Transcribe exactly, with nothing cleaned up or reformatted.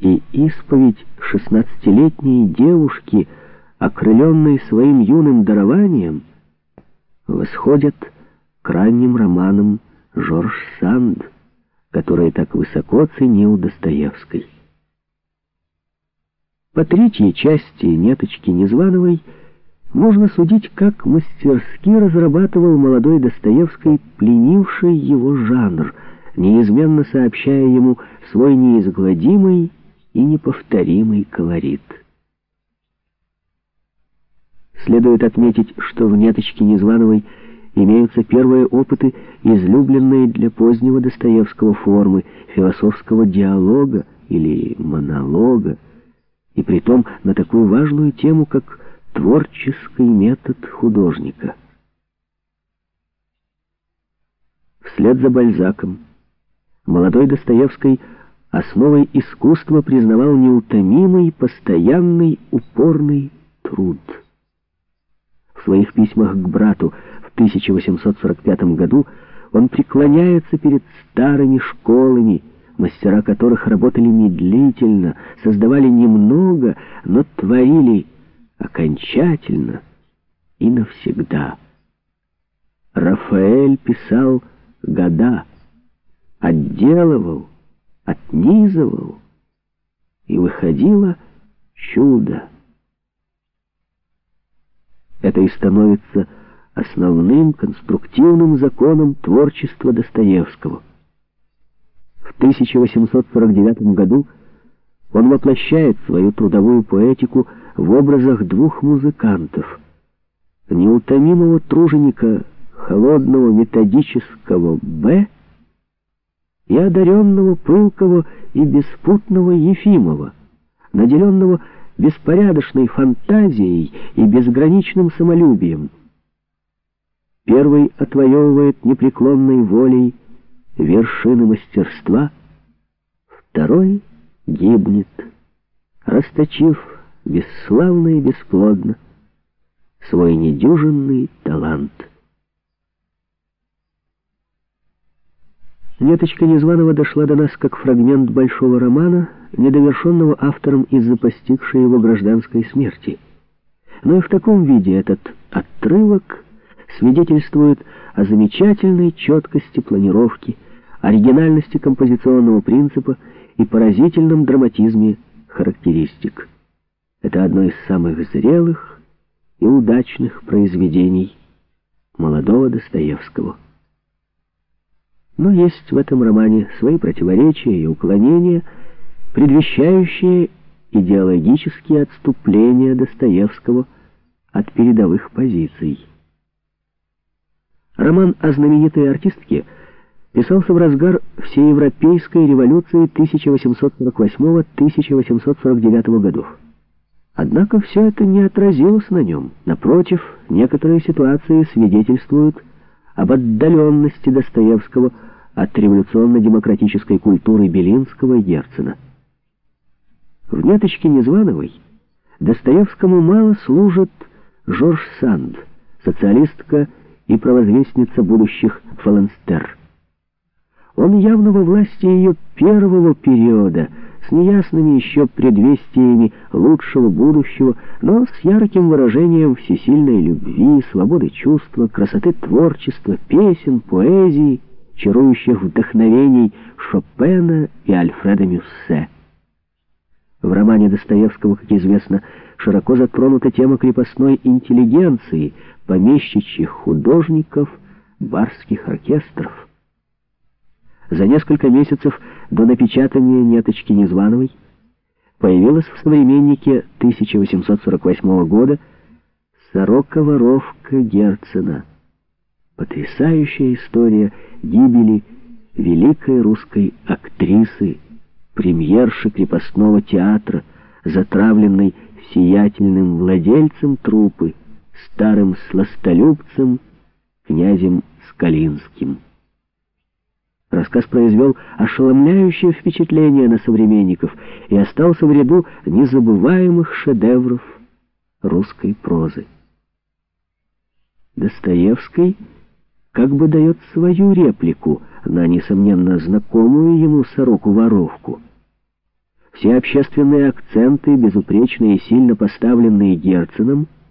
и исповедь шестнадцатилетней девушки, окрыленной своим юным дарованием, восходят к ранним романам Жорж Санд, которые так высоко ценил Достоевский. По третьей части «Неточки Незвановой» можно судить, как мастерски разрабатывал молодой Достоевский пленивший его жанр, неизменно сообщая ему свой неизгладимый и неповторимый колорит. Следует отметить, что в «Неточке Незвановой» имеются первые опыты излюбленные для позднего Достоевского формы философского диалога или монолога, и притом на такую важную тему, как творческий метод художника. Вслед за Бальзаком молодой Достоевский основой искусства признавал неутомимый, постоянный, упорный труд. В своих письмах к брату в тысяча восемьсот сорок пятом году он преклоняется перед старыми школами, мастера которых работали медлительно, создавали немного, но творили окончательно и навсегда. Рафаэль писал года, отделывал, отнизывал, и выходило чудо. Это и становится основным конструктивным законом творчества Достоевского. В тысяча восемьсот сорок девятом году он воплощает свою трудовую поэтику в образах двух музыкантов: неутомимого труженика холодного методического Б и одаренного, пылкого и беспутного Ефимова, наделенного беспорядочной фантазией и безграничным самолюбием. Первый отвоевывает непреклонной волей вершины мастерства, второй гибнет, расточив бесславно и бесплодно свой недюжинный талант. «Неточка Незваного» дошла до нас как фрагмент большого романа, недовершенного автором из-за постигшей его гражданской смерти. Но и в таком виде этот отрывок свидетельствует о замечательной четкости планировки, оригинальности композиционного принципа и поразительном драматизме характеристик. Это одно из самых зрелых и удачных произведений молодого Достоевского. Но есть в этом романе свои противоречия и уклонения, предвещающие идеологические отступления Достоевского от передовых позиций. Роман о знаменитой артистке писался в разгар всеевропейской революции тысяча восемьсот сорок восьмого — тысяча восемьсот сорок девятого годов. Однако все это не отразилось на нем. Напротив, некоторые ситуации свидетельствуют об отдаленности Достоевского от революционно-демократической культуры Белинского и Герцена. В «Неточке Незвановой» Достоевскому мало служит Жорж Санд, социалистка и провозвестница будущих фаланстер. Он явно во власти ее первого периода, с неясными еще предвестиями лучшего будущего, но с ярким выражением всесильной любви, свободы чувства, красоты творчества, песен, поэзии, чарующих вдохновений Шопена и Альфреда Мюссе. В романе Достоевского, как известно, широко затронута тема крепостной интеллигенции, помещичьих художников, барских оркестров. За несколько месяцев до напечатания «Неточки Незвановой» появилась в «Современнике» тысяча восемьсот сорок восьмого года «Сорока-воровка Герцена». Потрясающая история гибели великой русской актрисы, премьерши крепостного театра, затравленной сиятельным владельцем труппы, старым сластолюбцем, князем Скалинским. Рассказ произвел ошеломляющее впечатление на современников и остался в ряду незабываемых шедевров русской прозы. Достоевский как бы дает свою реплику на, несомненно, знакомую ему «Сороку-воровку». Все общественные акценты, безупречные и сильно поставленные Герценом,